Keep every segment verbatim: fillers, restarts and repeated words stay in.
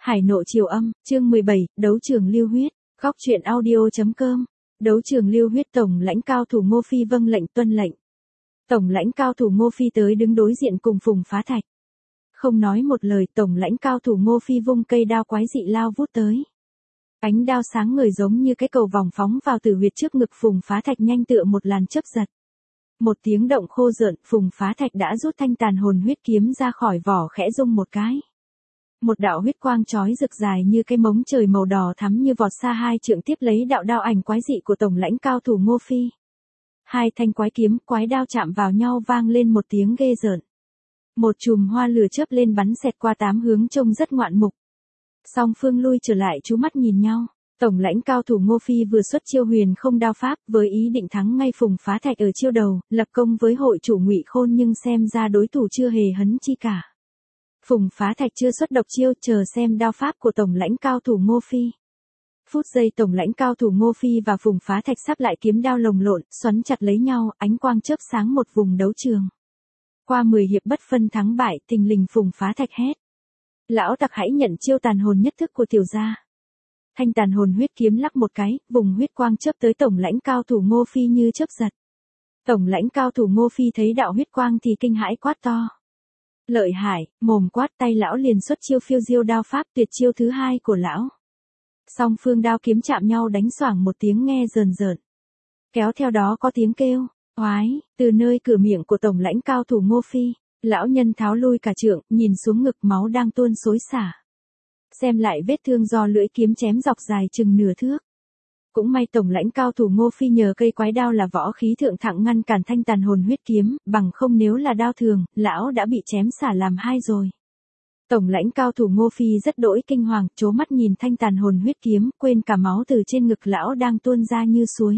Hải nộ triều âm, chương mười bảy, đấu trường lưu huyết, góc truyện audio.com. Đấu trường lưu huyết, tổng lãnh cao thủ Ngô Phi vâng lệnh tuân lệnh. Tổng lãnh cao thủ Ngô Phi tới đứng đối diện cùng Phùng Phá Thạch. Không nói một lời, tổng lãnh cao thủ Ngô Phi vung cây đao quái dị lao vút tới. Ánh đao sáng người giống như cái cầu vòng phóng vào tử huyệt trước ngực Phùng Phá Thạch, nhanh tựa một làn chớp giật. Một tiếng động khô rợn, Phùng Phá Thạch đã rút thanh tàn hồn huyết kiếm ra khỏi vỏ, khẽ rung một cái. Một đạo huyết quang chói rực dài như cái mống trời màu đỏ thắm như vọt xa hai trượng tiếp lấy đạo đao ảnh quái dị của tổng lãnh cao thủ Ngô Phi. Hai thanh quái kiếm, quái đao chạm vào nhau vang lên một tiếng ghê rợn. Một chùm hoa lửa chớp lên bắn xẹt qua tám hướng trông rất ngoạn mục. Song phương lui trở lại chú mắt nhìn nhau. Tổng lãnh cao thủ Ngô Phi vừa xuất chiêu huyền không đao pháp với ý định thắng ngay Phùng Phá Thạch ở chiêu đầu, lập công với hội chủ Ngụy Khôn, nhưng xem ra đối thủ chưa hề hấn chi cả. Phùng Phá Thạch chưa xuất độc chiêu, chờ xem đao pháp của tổng lãnh cao thủ Ngô Phi. Phút giây tổng lãnh cao thủ Ngô Phi và Phùng Phá Thạch sắp lại kiếm đao lồng lộn, xoắn chặt lấy nhau, ánh quang chớp sáng một vùng đấu trường. Qua mười hiệp bất phân thắng bại, thình lình Phùng Phá Thạch hét: "Lão tặc, hãy nhận chiêu tàn hồn nhất thức của tiểu gia." Thanh tàn hồn huyết kiếm lắc một cái, vùng huyết quang chớp tới tổng lãnh cao thủ Ngô Phi như chớp giật. Tổng lãnh cao thủ Ngô Phi thấy đạo huyết quang thì kinh hãi quát to: "Lợi hại!" Mồm quát, tay lão liền xuất chiêu phiêu diêu đao pháp, tuyệt chiêu thứ hai của lão. Song phương đao kiếm chạm nhau đánh xoảng một tiếng nghe rờn rợn. Kéo theo đó có tiếng kêu oái từ nơi cửa miệng của tổng lãnh cao thủ Ngô Phi. Lão nhân tháo lui cả trượng, nhìn xuống ngực, máu đang tuôn xối xả. Xem lại vết thương do lưỡi kiếm chém dọc dài chừng nửa thước. Cũng may tổng lãnh cao thủ Ngô Phi nhờ cây quái đao là võ khí thượng thặng ngăn cản thanh tàn hồn huyết kiếm, bằng không nếu là đao thường, lão đã bị chém xả làm hai rồi. Tổng lãnh cao thủ Ngô Phi rất đỗi kinh hoàng, trố mắt nhìn thanh tàn hồn huyết kiếm, quên cả máu từ trên ngực lão đang tuôn ra như suối.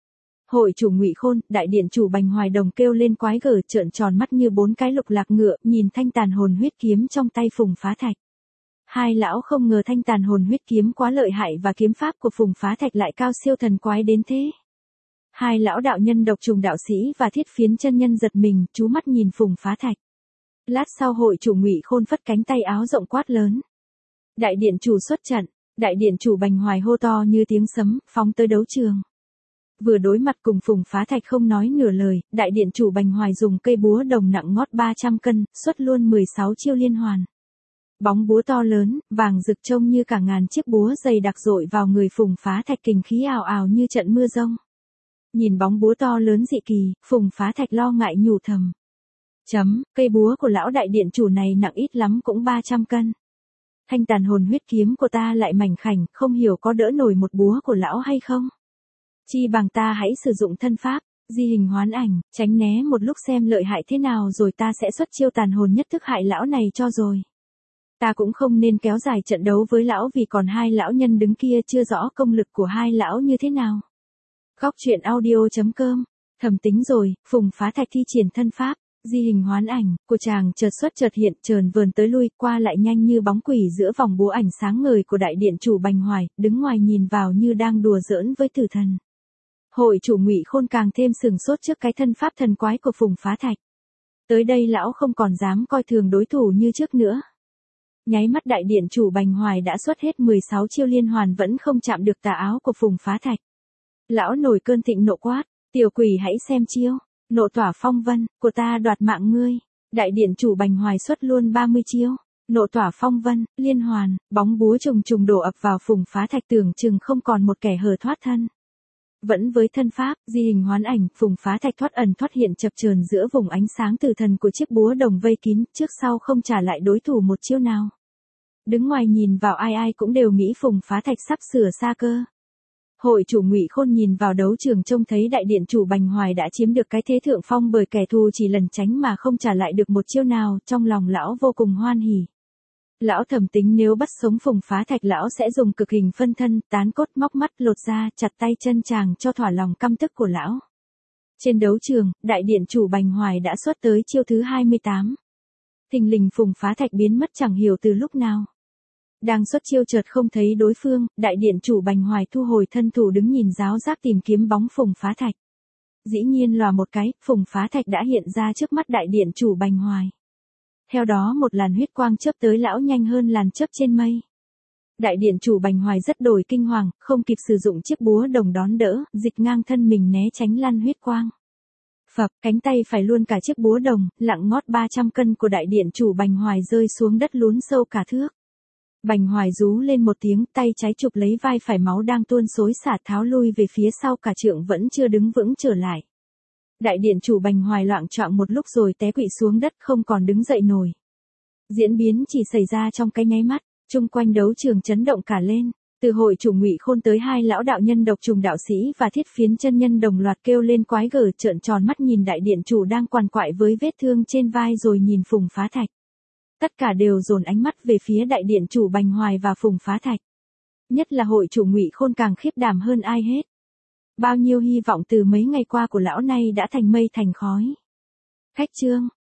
Hội chủ Ngụy Khôn, đại điện chủ Bành Hoài Đồng kêu lên quái gở, trợn tròn mắt như bốn cái lục lạc ngựa, nhìn thanh tàn hồn huyết kiếm trong tay Phùng Phá Thạch. Hai lão không ngờ thanh tàn hồn huyết kiếm quá lợi hại và kiếm pháp của Phùng Phá Thạch lại cao siêu thần quái đến thế. Hai lão đạo nhân độc trùng đạo sĩ và thiết phiến chân nhân giật mình, chú mắt nhìn Phùng Phá Thạch. Lát sau hội chủ Ngụy Khôn phất cánh tay áo rộng quát lớn: "Đại điện chủ xuất trận!" Đại điện chủ Bành Hoài hô to như tiếng sấm, phóng tới đấu trường. Vừa đối mặt cùng Phùng Phá Thạch không nói nửa lời, đại điện chủ Bành Hoài dùng cây búa đồng nặng ngót ba trăm cân, xuất luôn mười sáu chiêu liên hoàn. Bóng búa to lớn, vàng rực trông như cả ngàn chiếc búa dày đặc dội vào người Phùng Phá Thạch, kình khí ào ào như trận mưa rông. Nhìn bóng búa to lớn dị kỳ, Phùng Phá Thạch lo ngại nhủ thầm: Chấm, cây búa của lão đại điện chủ này nặng ít lắm cũng ba trăm cân. Thanh tàn hồn huyết kiếm của ta lại mảnh khảnh, không hiểu có đỡ nổi một búa của lão hay không. Chi bằng ta hãy sử dụng thân pháp, di hình hoán ảnh, tránh né một lúc xem lợi hại thế nào rồi ta sẽ xuất chiêu tàn hồn nhất thức hại lão này cho rồi. Ta cũng không nên kéo dài trận đấu với lão vì còn hai lão nhân đứng kia chưa rõ công lực của hai lão như thế nào. Góc truyện audio.com. Thầm tính rồi, Phùng Phá Thạch thi triển thân pháp, di hình hoán ảnh, của chàng chợt xuất chợt hiện, chờn vờn tới lui, qua lại nhanh như bóng quỷ giữa vòng búa ảnh sáng ngời của đại điện chủ Bành Hoài, đứng ngoài nhìn vào như đang đùa giỡn với tử thần. Hội chủ Ngụy Khôn càng thêm sừng sốt trước cái thân pháp thần quái của Phùng Phá Thạch. Tới đây lão không còn dám coi thường đối thủ như trước nữa. Nháy mắt đại điện chủ Bành Hoài đã xuất hết mười sáu chiêu liên hoàn vẫn không chạm được tà áo của Phùng Phá Thạch. Lão nổi cơn thịnh nộ quát: "Tiểu quỷ hãy xem chiêu, nộ tỏa phong vân, của ta đoạt mạng ngươi." Đại điện chủ Bành Hoài xuất luôn ba mươi chiêu, nộ tỏa phong vân, liên hoàn, bóng búa trùng trùng đổ ập vào Phùng Phá Thạch, tưởng chừng không còn một kẻ hở thoát thân. Vẫn với thân pháp, di hình hoán ảnh, Phùng Phá Thạch thoát ẩn thoát hiện chập chờn giữa vùng ánh sáng từ thần của chiếc búa đồng vây kín, trước sau không trả lại đối thủ một chiêu nào. Đứng ngoài nhìn vào ai ai cũng đều nghĩ Phùng Phá Thạch sắp sửa xa cơ. Hội chủ Ngụy Khôn nhìn vào đấu trường trông thấy đại điện chủ Bành Hoài đã chiếm được cái thế thượng phong bởi kẻ thù chỉ lần tránh mà không trả lại được một chiêu nào, trong lòng lão vô cùng hoan hỉ. Lão thầm tính nếu bắt sống Phùng Phá Thạch lão sẽ dùng cực hình phân thân, tán cốt, móc mắt, lột da, chặt tay chân chàng cho thỏa lòng căm tức của lão. Trên đấu trường, đại điện chủ Bành Hoài đã xuất tới chiêu thứ hai mươi tám. Thình lình Phùng Phá Thạch biến mất chẳng hiểu từ lúc nào. Đang xuất chiêu chợt không thấy đối phương, đại điện chủ Bành Hoài thu hồi thân thủ đứng nhìn giáo giác tìm kiếm bóng Phùng Phá Thạch. Dĩ nhiên lòa một cái, Phùng Phá Thạch đã hiện ra trước mắt đại điện chủ Bành Hoài. Theo đó một làn huyết quang chớp tới lão nhanh hơn làn chớp trên mây. Đại điện chủ Bành Hoài rất đổi kinh hoàng, không kịp sử dụng chiếc búa đồng đón đỡ, dịch ngang thân mình né tránh lăn huyết quang. Phập, cánh tay phải luôn cả chiếc búa đồng, lặng ngót ba trăm cân của đại điện chủ Bành Hoài rơi xuống đất lún sâu cả thước. Bành Hoài rú lên một tiếng, tay trái chụp lấy vai phải, máu đang tuôn xối xả, tháo lui về phía sau cả trượng vẫn chưa đứng vững trở lại. Đại điện chủ Bành Hoài loạng choạng một lúc rồi té quỵ xuống đất, không còn đứng dậy nổi. Diễn biến chỉ xảy ra trong cái nháy mắt, chung quanh đấu trường chấn động cả lên. Từ hội chủ Ngụy Khôn tới hai lão đạo nhân Độc Trùng đạo sĩ và Thiết Phiến chân nhân đồng loạt kêu lên quái gở, trợn tròn mắt nhìn đại điện chủ đang quằn quại với vết thương trên vai, rồi nhìn Phùng Phá Thạch. Tất cả đều dồn ánh mắt về phía đại điện chủ Bành Hoài và Phùng Phá Thạch. Nhất là hội chủ Ngụy Khôn càng khiếp đảm hơn ai hết. Bao nhiêu hy vọng từ mấy ngày qua của lão nay đã thành mây thành khói. Khách trương